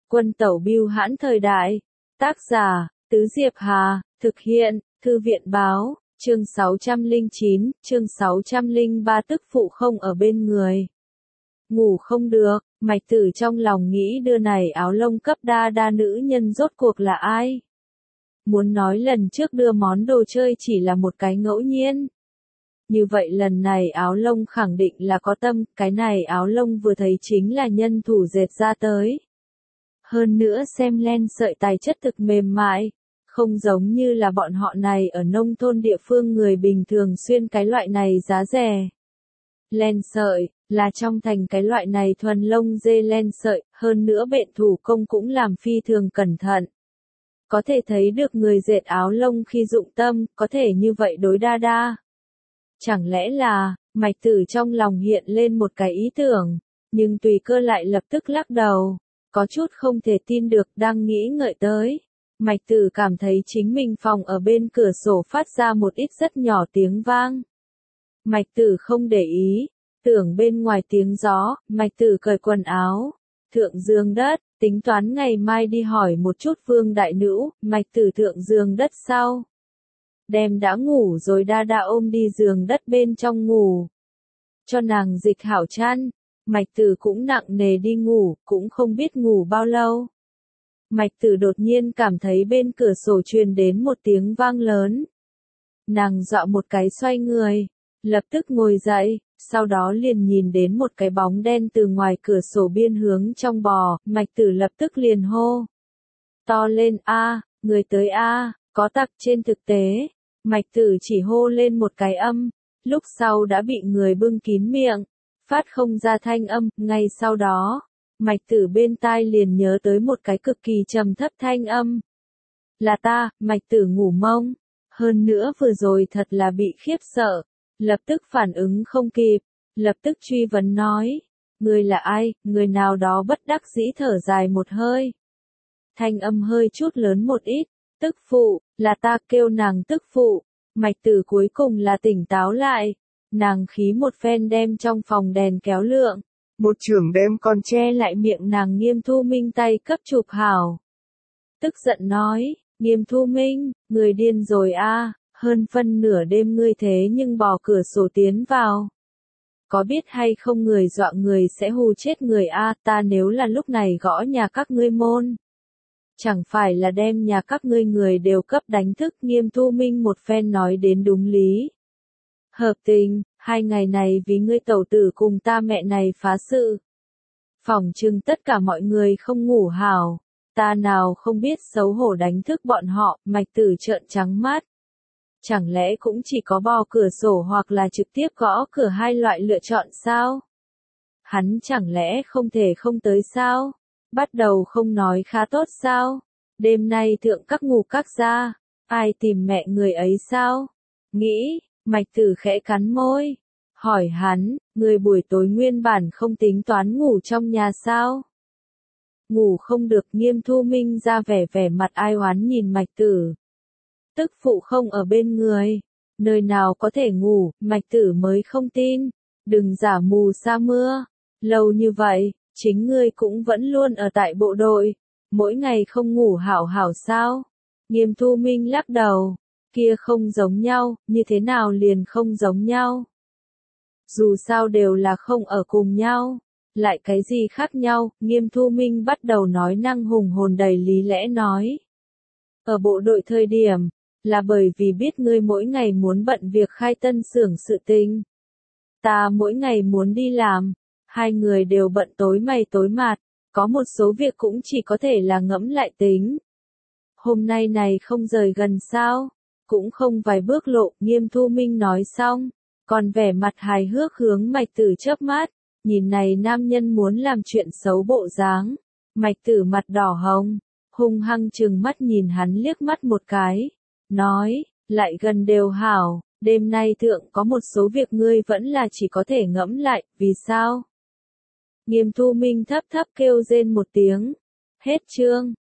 Quân tẩu bưu hãn thời đại. Tác giả, Tứ Diệp Hà, thực hiện, Thư viện báo, chương 609, chương 603 tức phụ không ở bên người. Ngủ không được, Mạch Tử trong lòng nghĩ đưa này áo lông cấp đa đa nữ nhân rốt cuộc là ai? Muốn nói lần trước đưa món đồ chơi chỉ là một cái ngẫu nhiên. Như vậy lần này áo lông khẳng định là có tâm, cái này áo lông vừa thấy chính là nhân thủ dệt ra tới. Hơn nữa xem len sợi tài chất thực mềm mại, không giống như là bọn họ này ở nông thôn địa phương người bình thường xuyên cái loại này giá rẻ. Len sợi, là trong thành cái loại này thuần lông dê len sợi, hơn nữa bện thủ công cũng làm phi thường cẩn thận. Có thể thấy được người dệt áo lông khi dụng tâm, có thể như vậy đối đa đa. Chẳng lẽ là, Mạch Tử trong lòng hiện lên một cái ý tưởng, nhưng tùy cơ lại lập tức lắc đầu, có chút không thể tin được đang nghĩ ngợi tới. Mạch Tử cảm thấy chính mình phòng ở bên cửa sổ phát ra một ít rất nhỏ tiếng vang. Mạch Tử không để ý, tưởng bên ngoài tiếng gió, Mạch Tử cởi quần áo, thượng giường đất, tính toán ngày mai đi hỏi một chút Vương đại nữ, Mạch Tử thượng giường đất sau. Đem đã ngủ rồi đa đa ôm đi giường đất bên trong ngủ. Cho nàng dịch hảo chăn, Mạch Tử cũng nặng nề đi ngủ, cũng không biết ngủ bao lâu. Mạch Tử đột nhiên cảm thấy bên cửa sổ truyền đến một tiếng vang lớn. Nàng dọa một cái xoay người, lập tức ngồi dậy, sau đó liền nhìn đến một cái bóng đen từ ngoài cửa sổ biên hướng trong bò, Mạch Tử lập tức liền hô. To lên a, người tới a, có tặc. Trên thực tế, Mạch Tử chỉ hô lên một cái âm, lúc sau đã bị người bưng kín miệng, phát không ra thanh âm, ngay sau đó, Mạch Tử bên tai liền nhớ tới một cái cực kỳ trầm thấp thanh âm. Là ta, Mạch Tử ngủ mông, hơn nữa vừa rồi thật là bị khiếp sợ, lập tức phản ứng không kịp, lập tức truy vấn nói, người là ai, người nào đó bất đắc dĩ thở dài một hơi. Thanh âm hơi chút lớn một ít, tức phụ, là ta, kêu nàng tức phụ. Mạch Tử cuối cùng là tỉnh táo lại, nàng khí một phen đem trong phòng đèn kéo lượng, một chưởng đem con che lại miệng nàng Nghiêm Thu Minh tay cấp chụp hảo. Tức giận nói, Nghiêm Thu Minh, người điên rồi a, hơn phân nửa đêm ngươi thế nhưng bò cửa sổ tiến vào. Có biết hay không người dọa người sẽ hù chết người a, ta nếu là lúc này gõ nhà các ngươi môn. Chẳng phải là đem nhà các ngươi người đều cấp đánh thức. Nghiêm Thu Minh một phen nói đến đúng lý. Hợp tình, 2 ngày này vì ngươi tẩu tử cùng ta mẹ này phá sự. Phỏng chừng tất cả mọi người không ngủ hảo, ta nào không biết xấu hổ đánh thức bọn họ. Mạch Tử trợn trắng mắt. Chẳng lẽ cũng chỉ có bò cửa sổ hoặc là trực tiếp gõ cửa hai loại lựa chọn sao? Hắn chẳng lẽ không thể không tới sao? Bắt đầu không nói khá tốt sao? Đêm nay thượng các ngủ các gia, ai tìm mẹ người ấy sao? Nghĩ, Mạch Tử khẽ cắn môi, hỏi hắn, người buổi tối nguyên bản không tính toán ngủ trong nhà sao? Ngủ không được. Nghiêm Thu Minh ra vẻ mặt ai oán nhìn Mạch Tử. Tức phụ không ở bên người, nơi nào có thể ngủ, Mạch Tử mới không tin, đừng giả mù sa mưa, lâu như vậy, chính ngươi cũng vẫn luôn ở tại bộ đội, mỗi ngày không ngủ hảo hảo sao? Nghiêm Thu Minh lắc đầu, kia không giống nhau, như thế nào liền không giống nhau? Dù sao đều là không ở cùng nhau, lại cái gì khác nhau? Nghiêm Thu Minh bắt đầu nói năng hùng hồn đầy lý lẽ nói. Ở bộ đội thời điểm, là bởi vì biết ngươi mỗi ngày muốn bận việc khai tân xưởng sự tình. Ta mỗi ngày muốn đi làm, 2 người đều bận tối mày tối mặt, có một số việc cũng chỉ có thể là ngẫm lại tính. Hôm nay này không rời gần sao, cũng không vài bước lộ. Nghiêm Thu Minh nói xong, còn vẻ mặt hài hước hướng Mạch Tử chớp mắt, nhìn này nam nhân muốn làm chuyện xấu bộ dáng. Mạch Tử mặt đỏ hồng, hung hăng trừng mắt nhìn hắn liếc mắt một cái, nói, lại gần đều hảo, đêm nay thượng có một số việc ngươi vẫn là chỉ có thể ngẫm lại, vì sao? Nghiêm Thu Minh thấp thấp kêu rên một tiếng. Hết chương.